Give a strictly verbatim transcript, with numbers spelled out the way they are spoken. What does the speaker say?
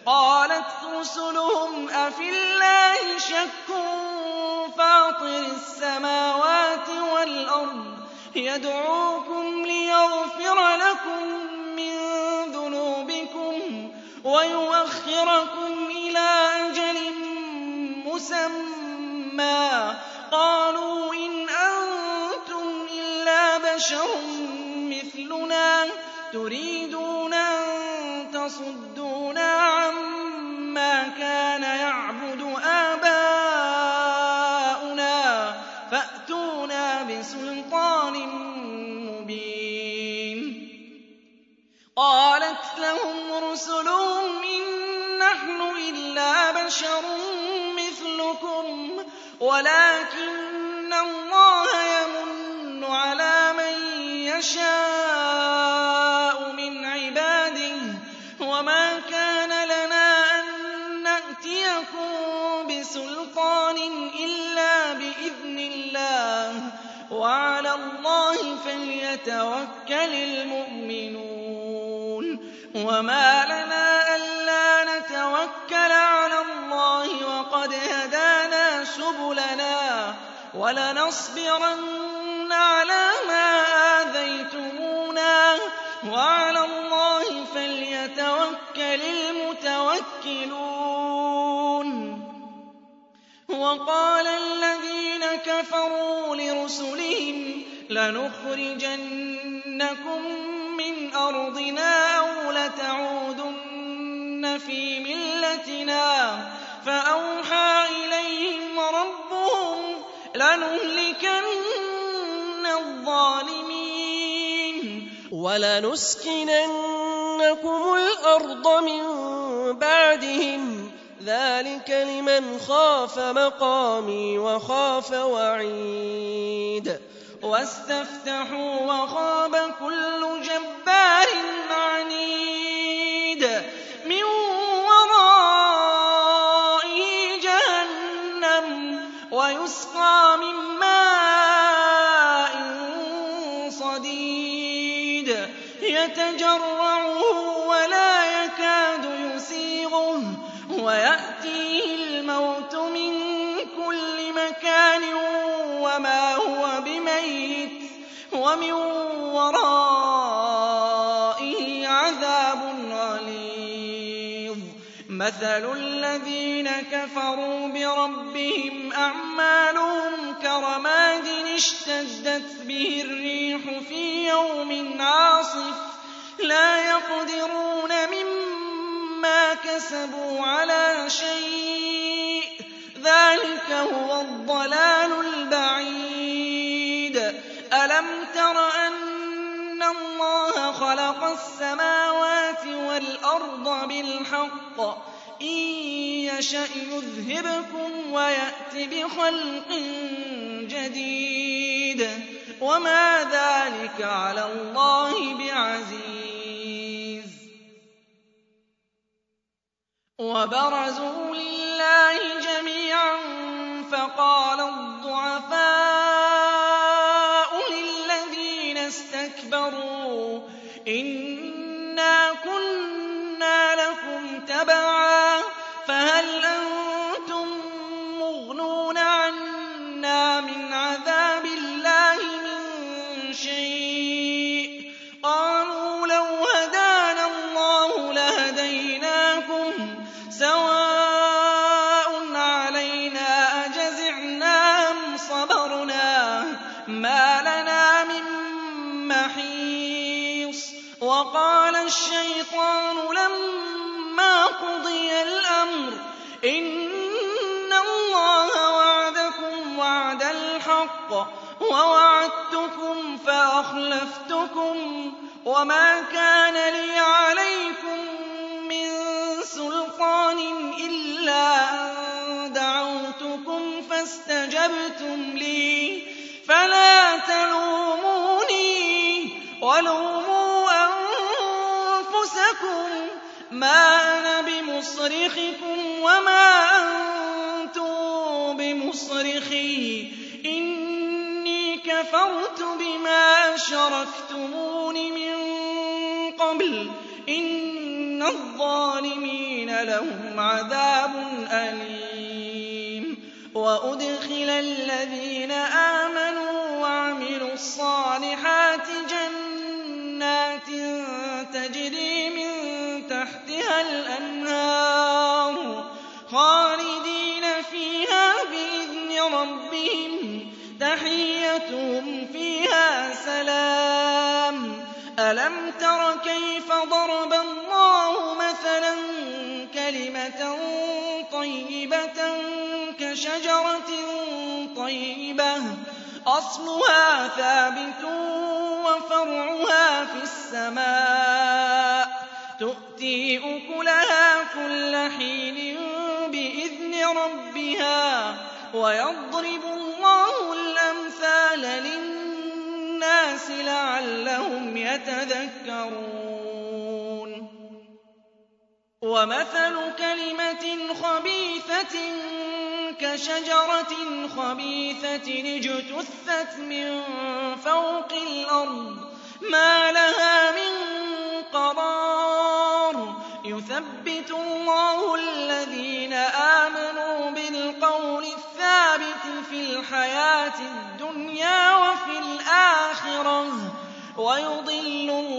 قالت رسلهم أفي الله شك فاطر السماوات والأرض يدعوكم ليغفر لكم من ذنوبكم ويؤخركم إلى أجل مسمى قالوا إن أنتم إلا بشر مثلنا تريدون أن تصدونا عما كان يعبد آباؤنا فأتونا بسلطان مبين. قالت لهم رسلهم إن نحن إلا بشر مثلكم ولكن الله يمن على من يشاء من عباده وما كان لنا أن نأتيكم بسلطان إلا بإذن الله وعلى الله فليتوكل المؤمنون. وما لنا ألا نتوكل على الله وقد هدانا سبلنا ولنصبرن على ما آذيتمونا وعلى الله فليتوكل المتوكلون. وقال الذين كفروا لرسلهم لنخرجنكم من أرضنا أو لتعودن في ملتنا فأوحى إليهم ربهم لنهلكن الظالمين ولنسكننكم الأرض من بعدهم ذلك لمن خاف مقامي وخاف وعيد. واستفتحوا وخاب كل جبار عنيد من ورائه جهنم ويسقى من ماء صديد يتجرعه ولا يكاد يسيغه ويأتيه الموت من كل مكان وما هو بميت ومن ورائه عذاب غليظ. مثل الذين كفروا بربهم أعمالهم كرماد اشتدت به الريح في يوم عاصف لا يقدرون مما كسبوا على شيء ذلك هو الضلال البعيد. ألم تر أن الله خلق السماوات والأرض بالحق إن يشأ يذهبكم ويأت بخلق جديد وما ذلك على الله بعزيز. وبرزوا لله جميعا فقال الضعفاء للذين استكبروا إنا كنا لكم تبعا فهل أنتم مغنون عنا من عذاب الله من شيء قالوا لو هدانا الله لهديناكم سواء علينا أجزعنا أم صبرنا ما لنا من محيص. وقال الشيطان لما قضي الأمر إن الله وعدكم وعد الحق ووعدتكم فأخلفتكم وما كان لي عليكم من سلطان إلا أن دعوتكم فاستجبتم لي فلا تلوموني ولوموا أنفسكم ما أنا بمصرخكم وما أنتم بمصرخي إني كفرت بما أشركتمون من قبل إن الظالمين لَهُمْ عَذَابٌ أَلِيمٌ وَأُدْخِلَ الَّذِينَ آمَنُوا وَعَمِلُوا الصَّالِحَاتِ جَنَّاتٍ تَجْرِي مِن تَحْتِهَا الْأَنْهَارُ خَالِدِينَ فِيهَا بِإِذْنِ رَبِّهِمْ تَحِيَّتُهُمْ فِيهَا سَلَامٌ أَلَمْ تَرَ كَيْفَ ضَرَبَ اللَّهُ مَثَلًا كَلِمَةً طَيِّبَةً كَشَجَرَةٍ طَيِّبَةٍ أَصْلُهَا ثَابِتٌ وَفَرْعُهَا فِي السَّمَاءِ تُؤْتِي أُكُلَهَا كُلَّ حِينٍ بِإِذْنِ رَبِّهَا وَيَضْرِبُ اللَّهُ الْأَمْثَالَ لِلنَّاسِ لَعَلَّهُمْ يَتَذَكَّرُونَ وَمَثَلُ كَلِمَةٍ خَبِيثَةٍ كَشَجَرَةٍ خَبِيثَةٍ اجْتُثَّتْ مِن فَوْقِ الْأَرْضِ مَا لَهَا مِن قَرَارٍ يُثَبِّتُ اللَّهُ الَّذِينَ آمَنُوا بِالْقَوْلِ الثَّابِتِ فِي الْحَيَاةِ الدُّنْيَا وَفِي الْآخِرَةِ وَيُضِلُّ